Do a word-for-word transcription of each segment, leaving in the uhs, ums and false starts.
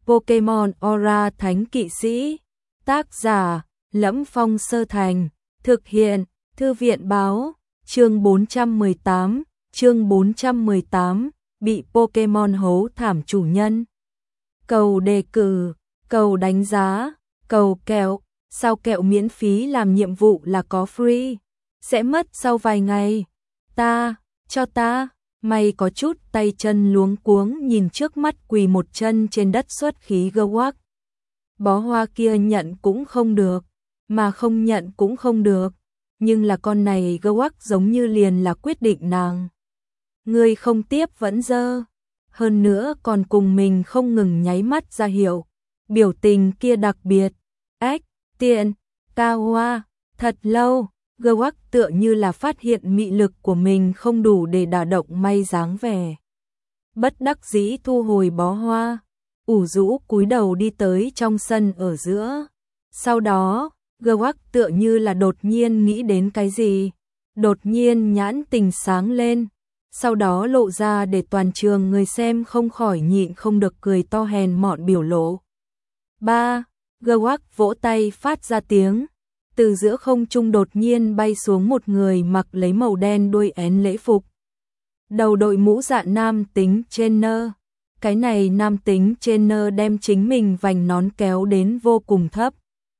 Pokemon Aura Thánh Kỵ Sĩ. Tác giả: Lẫm Phong Sơ Thành. Thực hiện: Thư viện báo. Chương bốn trăm mười tám. Chương bốn trăm mười tám. Bị Pokemon hố thảm chủ nhân. Cầu đề cử, cầu đánh giá, cầu kẹo. Sao kẹo miễn phí làm nhiệm vụ là có free? Sẽ mất sau vài ngày. Ta, cho ta. Mày có chút tay chân luống cuống nhìn trước mắt quỳ một chân trên đất xuất khí Gewak. Bó hoa kia nhận cũng không được, mà không nhận cũng không được. Nhưng là con này Gewak giống như liền là quyết định nàng. Người không tiếp vẫn dơ. Hơn nữa còn cùng mình không ngừng nháy mắt ra hiệu. Biểu tình kia đặc biệt. Ếch, tiện, cao hoa, thật lâu. Gewak tựa như là phát hiện mị lực của mình không đủ để đả động may dáng vẻ. Bất đắc dĩ thu hồi bó hoa, ủ rũ cúi đầu đi tới trong sân ở giữa. Sau đó, Gewak tựa như là đột nhiên nghĩ đến cái gì, đột nhiên nhãn tình sáng lên, sau đó lộ ra để toàn trường người xem không khỏi nhịn không được cười to hèn mọn biểu lộ. Ba, Gewak vỗ tay phát ra tiếng. Từ giữa không trung đột nhiên bay xuống một người mặc lấy màu đen đuôi én lễ phục. Đầu đội mũ dạ nam tính trainer. Cái này nam tính trainer đem chính mình vành nón kéo đến vô cùng thấp,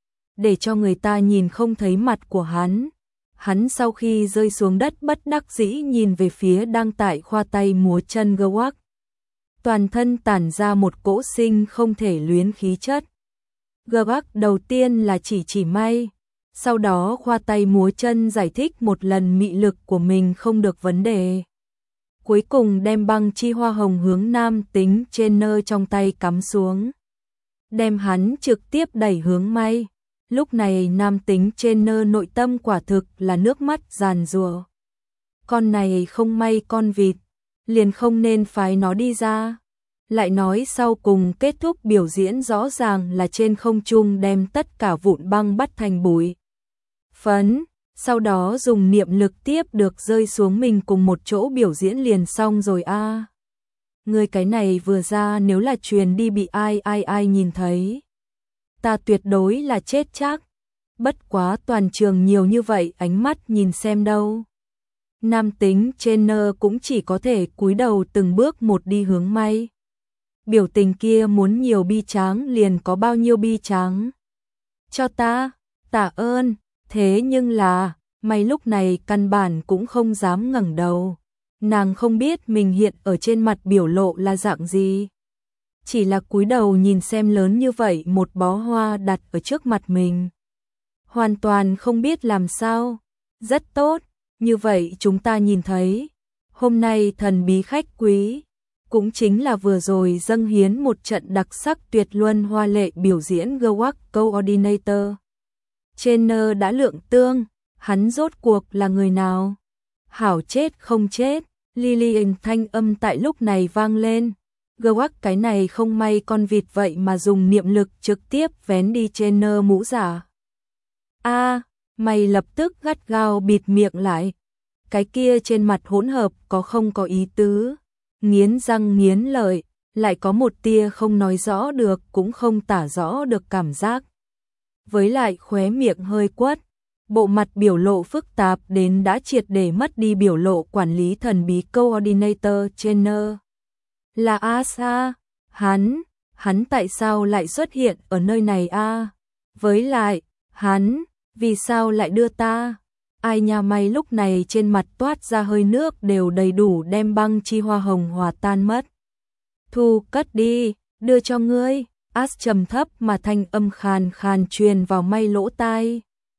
để cho người ta nhìn không thấy mặt của hắn. Hắn sau khi rơi xuống đất bất đắc dĩ nhìn về phía đang tại khoa tay múa chân Gewak. Toàn thân tản ra một cỗ sinh không thể luyến khí chất. Gewak đầu tiên là chỉ chỉ may. Sau đó khoa tay múa chân giải thích một lần mị lực của mình không được vấn đề. Cuối cùng đem băng chi hoa hồng hướng nam tính trainer trong tay cắm xuống. Đem hắn trực tiếp đẩy hướng may. Lúc này nam tính trainer nội tâm quả thực là nước mắt giàn giụa. Con này không may con vịt, liền không nên phái nó đi ra. Lại nói sau cùng kết thúc biểu diễn rõ ràng là trên không trung đem tất cả vụn băng bắt thành bụi phấn, sau đó dùng niệm lực tiếp được rơi xuống mình cùng một chỗ biểu diễn liền xong rồi a. À. Người cái này vừa ra nếu là truyền đi bị ai ai ai nhìn thấy, ta tuyệt đối là chết chắc. Bất quá toàn trường nhiều như vậy ánh mắt nhìn xem đâu. Nam tính trainer cũng chỉ có thể cúi đầu từng bước một đi hướng may. Biểu tình kia muốn nhiều bi tráng liền có bao nhiêu bi tráng. Cho ta, tạ ơn. Thế nhưng là, may lúc này căn bản cũng không dám ngẩng đầu. Nàng không biết mình hiện ở trên mặt biểu lộ là dạng gì. Chỉ là cúi đầu nhìn xem lớn như vậy một bó hoa đặt ở trước mặt mình. Hoàn toàn không biết làm sao. Rất tốt, như vậy chúng ta nhìn thấy. Hôm nay thần bí khách quý, cũng chính là vừa rồi dâng hiến một trận đặc sắc tuyệt luân hoa lệ biểu diễn Gewak Coordinator. Trainer đã lượng tương, hắn rốt cuộc là người nào? Hảo chết không chết, Lillian thanh âm tại lúc này vang lên. Gewak cái này không may con vịt vậy mà dùng niệm lực trực tiếp vén đi trainer mũ giả. A, à, mày lập tức gắt gao bịt miệng lại. Cái kia trên mặt hỗn hợp có không có ý tứ, nghiến răng nghiến lợi, lại có một tia không nói rõ được cũng không tả rõ được cảm giác. Với lại khóe miệng hơi quất, bộ mặt biểu lộ phức tạp đến đã triệt để mất đi biểu lộ quản lý thần bí Coordinator trainer. Là Asa, hắn, hắn tại sao lại xuất hiện ở nơi này a? À? Với lại, hắn, vì sao lại đưa ta? Ai nha may lúc này trên mặt toát ra hơi nước đều đầy đủ đem băng chi hoa hồng hòa tan mất. Thu cất đi, đưa cho ngươi. As trầm thấp mà thanh âm khàn khàn truyền vào may lỗ tai.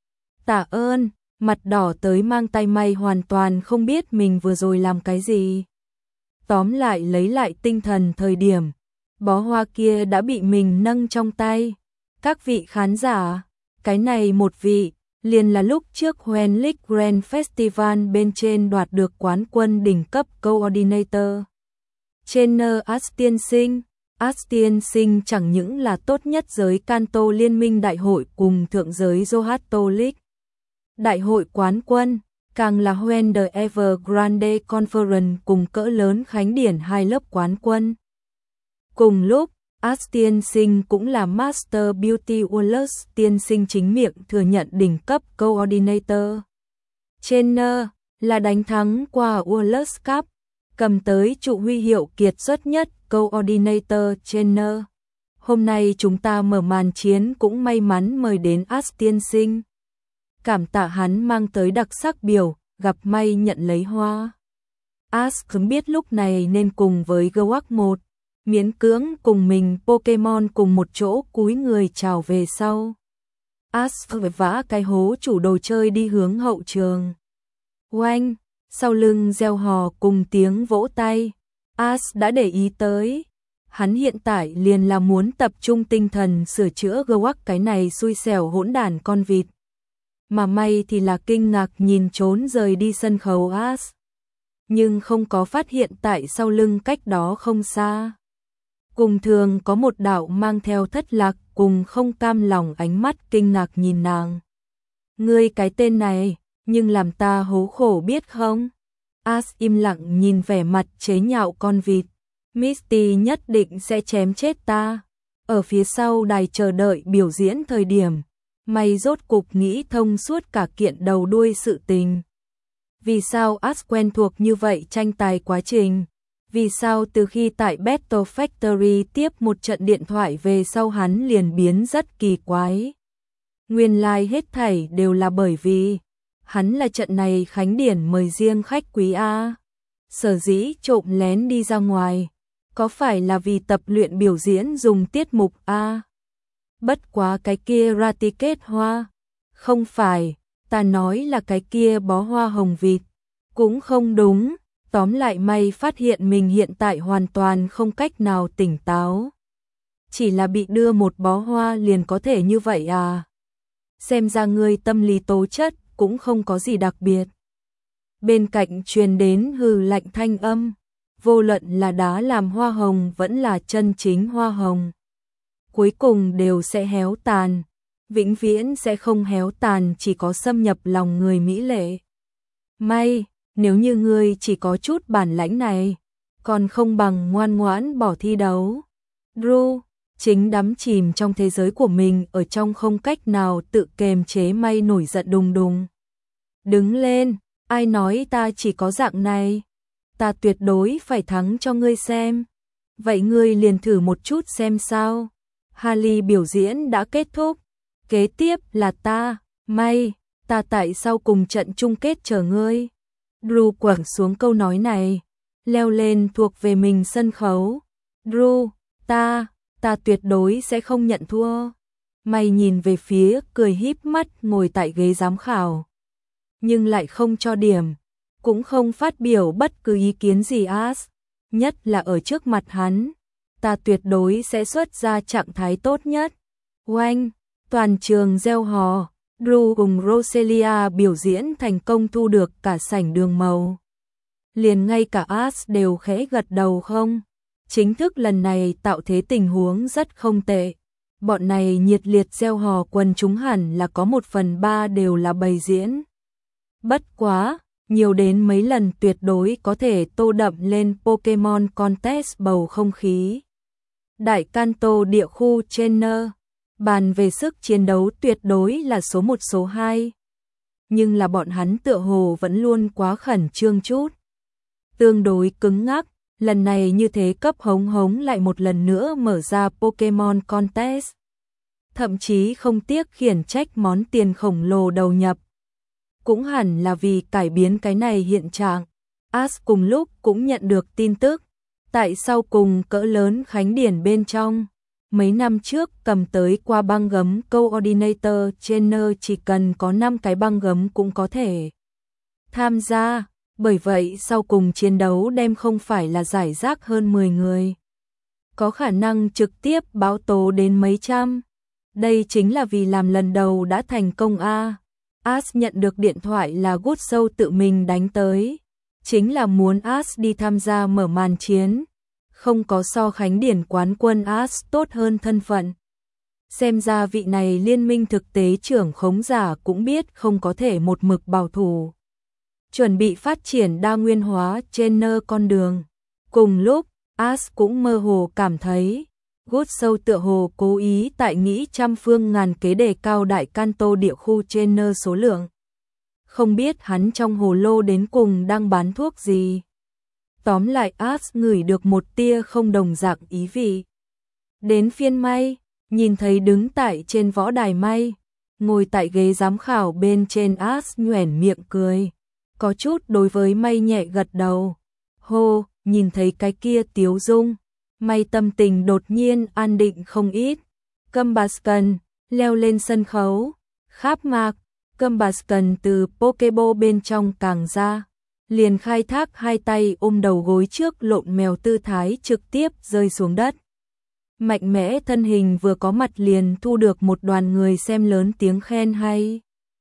Tạ ơn, mặt đỏ tới mang tay may hoàn toàn không biết mình vừa rồi làm cái gì. Tóm lại lấy lại tinh thần thời điểm, bó hoa kia đã bị mình nâng trong tay. Các vị khán giả, cái này một vị, liền là lúc trước Hoen League Grand Festival bên trên đoạt được quán quân đỉnh cấp Coordinator. Trainer As tiên sinh. As tiên sinh chẳng những là tốt nhất giới Kanto Liên minh đại hội cùng thượng giới Johto League đại hội quán quân, càng là Hoen the Evergrande Conference cùng cỡ lớn khánh điển hai lớp quán quân. Cùng lúc, As tiên sinh cũng là Master Beauty Wallace tiên sinh chính miệng thừa nhận đỉnh cấp Coordinator Trainer là đánh thắng qua Wallace Cup, cầm tới trụ huy hiệu kiệt xuất nhất Coordinator Trainer. Hôm nay chúng ta mở màn chiến cũng may mắn mời đến As tiên sinh. Cảm tạ hắn mang tới đặc sắc biểu, gặp may nhận lấy hoa. As không biết lúc này nên cùng với Gwak một, miễn cưỡng cùng mình Pokemon cùng một chỗ cúi người chào về sau. As phải vã cái hố chủ đồ chơi đi hướng hậu trường. Oanh, sau lưng reo hò cùng tiếng vỗ tay. As đã để ý tới. Hắn hiện tại liền là muốn tập trung tinh thần sửa chữa Gwak cái này xui xẻo hỗn đản con vịt. Mà may thì là kinh ngạc nhìn trốn rời đi sân khấu As. Nhưng không có phát hiện tại sau lưng cách đó không xa. Cùng thường có một đạo mang theo thất lạc cùng không cam lòng ánh mắt kinh ngạc nhìn nàng. Ngươi cái tên này, nhưng làm ta hố khổ biết không? As im lặng nhìn vẻ mặt chế nhạo con vịt. Misty nhất định sẽ chém chết ta. Ở phía sau đài chờ đợi biểu diễn thời điểm, mày rốt cục nghĩ thông suốt cả kiện đầu đuôi sự tình. Vì sao As quen thuộc như vậy tranh tài quá trình? Vì sao từ khi tại Battle Factory tiếp một trận điện thoại về sau hắn liền biến rất kỳ quái? Nguyên lai like hết thảy đều là bởi vì hắn là trận này khánh điển mời riêng khách quý A. Sở dĩ trộm lén đi ra ngoài, có phải là vì tập luyện biểu diễn dùng tiết mục A? Bất quá cái kia Raticate hoa, không phải, ta nói là cái kia bó hoa hồng vịt, cũng không đúng. Tóm lại may phát hiện mình hiện tại hoàn toàn không cách nào tỉnh táo. Chỉ là bị đưa một bó hoa liền có thể như vậy à? Xem ra ngươi tâm lý tố chất cũng không có gì đặc biệt. Bên cạnh truyền đến hừ lạnh thanh âm, vô luận là đá làm hoa hồng vẫn là chân chính hoa hồng, cuối cùng đều sẽ héo tàn, vĩnh viễn sẽ không héo tàn, chỉ có xâm nhập lòng người mỹ lệ. May, nếu như ngươi chỉ có chút bản lãnh này, còn không bằng ngoan ngoãn bỏ thi đấu. Drew, chính đắm chìm trong thế giới của mình ở trong không cách nào tự kềm chế may nổi giận đùng đùng. Đứng lên, ai nói ta chỉ có dạng này? Ta tuyệt đối phải thắng cho ngươi xem. Vậy ngươi liền thử một chút xem sao. Harley biểu diễn đã kết thúc. Kế tiếp là ta, may, ta tại sao cùng trận chung kết chờ ngươi. Drew quẳng xuống câu nói này, leo lên thuộc về mình sân khấu. Drew, ta, ta tuyệt đối sẽ không nhận thua. May nhìn về phía cười híp mắt ngồi tại ghế giám khảo, nhưng lại không cho điểm, cũng không phát biểu bất cứ ý kiến gì. As, nhất là ở trước mặt hắn, ta tuyệt đối sẽ xuất ra trạng thái tốt nhất. Oanh, toàn trường reo hò. Drew cùng Roselia biểu diễn thành công thu được cả sảnh đường màu. Liền ngay cả As đều khẽ gật đầu không. Chính thức lần này tạo thế tình huống rất không tệ. Bọn này nhiệt liệt reo hò quần chúng hẳn là có một phần ba đều là bày diễn. Bất quá, nhiều đến mấy lần tuyệt đối có thể tô đậm lên Pokemon Contest bầu không khí. Đại Kanto địa khu Trainer, bàn về sức chiến đấu tuyệt đối là số một số hai. Nhưng là bọn hắn tựa hồ vẫn luôn quá khẩn trương chút. Tương đối cứng ngắc, lần này như thế cấp hống hống lại một lần nữa mở ra Pokemon Contest. Thậm chí không tiếc khiển trách món tiền khổng lồ đầu nhập. Cũng hẳn là vì cải biến cái này hiện trạng. As cùng lúc cũng nhận được tin tức. Tại sau cùng cỡ lớn khánh điển bên trong, mấy năm trước cầm tới qua băng gấm Coordinator Trainer chỉ cần có năm cái băng gấm cũng có thể tham gia. Bởi vậy sau cùng chiến đấu đem không phải là giải rác hơn mười người, có khả năng trực tiếp báo tố đến mấy trăm. Đây chính là vì làm lần đầu đã thành công a. As nhận được điện thoại là Good Show tự mình đánh tới, chính là muốn As đi tham gia mở màn chiến. Không có so khánh điển quán quân As tốt hơn thân phận. Xem ra vị này liên minh thực tế trưởng khống giả cũng biết không có thể một mực bảo thủ. Chuẩn bị phát triển đa nguyên hóa trainer con đường. Cùng lúc, As cũng mơ hồ cảm thấy, Gút sâu tựa hồ cố ý tại nghĩ trăm phương ngàn kế đề cao đại canto địa khu trên nơ số lượng. Không biết hắn trong hồ lô đến cùng đang bán thuốc gì. Tóm lại As ngửi được một tia không đồng dạng ý vị. Đến phiên May, nhìn thấy đứng tại trên võ đài May, ngồi tại ghế giám khảo bên trên As nhoẻn miệng cười. Có chút đối với May nhẹ gật đầu. Hô, nhìn thấy cái kia tiếu dung. May tâm tình đột nhiên an định không ít. Kumbaskan leo lên sân khấu. Kháp mạc, Kumbaskan từ Pokeball bên trong càng ra. Liền khai thác hai tay ôm đầu gối trước lộn mèo tư thái trực tiếp rơi xuống đất. Mạnh mẽ thân hình vừa có mặt liền thu được một đoàn người xem lớn tiếng khen hay.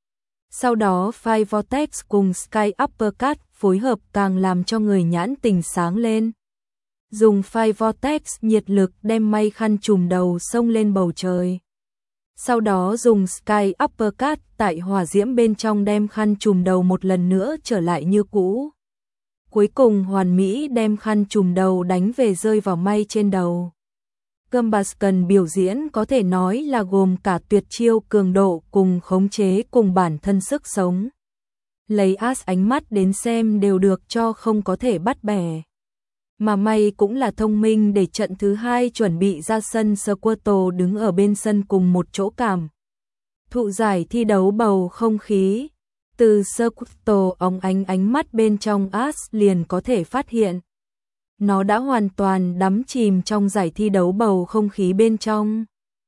Sau đó Five Vortex cùng Sky Uppercut phối hợp càng làm cho người nhãn tình sáng lên. Dùng Five Vortex nhiệt lực đem May khăn trùm đầu xông lên bầu trời. Sau đó dùng Sky Uppercut tại hỏa diễm bên trong đem khăn trùm đầu một lần nữa trở lại như cũ. Cuối cùng hoàn mỹ đem khăn trùm đầu đánh về rơi vào May trên đầu. Kumbaskan biểu diễn có thể nói là gồm cả tuyệt chiêu cường độ cùng khống chế cùng bản thân sức sống. Lấy As ánh mắt đến xem đều được cho không có thể bắt bẻ. Mà May cũng là thông minh để trận thứ hai chuẩn bị ra sân Squirtle đứng ở bên sân cùng một chỗ cảm. Thụ giải thi đấu bầu không khí. Từ Squirtle óng ánh ánh mắt bên trong As liền có thể phát hiện. Nó đã hoàn toàn đắm chìm trong giải thi đấu bầu không khí bên trong.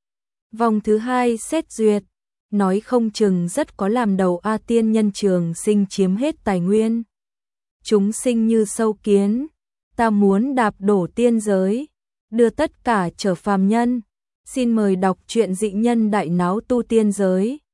Vòng thứ hai xét duyệt, nói không chừng rất có làm đầu A tiên nhân trường sinh chiếm hết tài nguyên. Chúng sinh như sâu kiến, ta muốn đạp đổ tiên giới, đưa tất cả trở phàm nhân. Xin mời đọc truyện dị nhân đại náo tu tiên giới.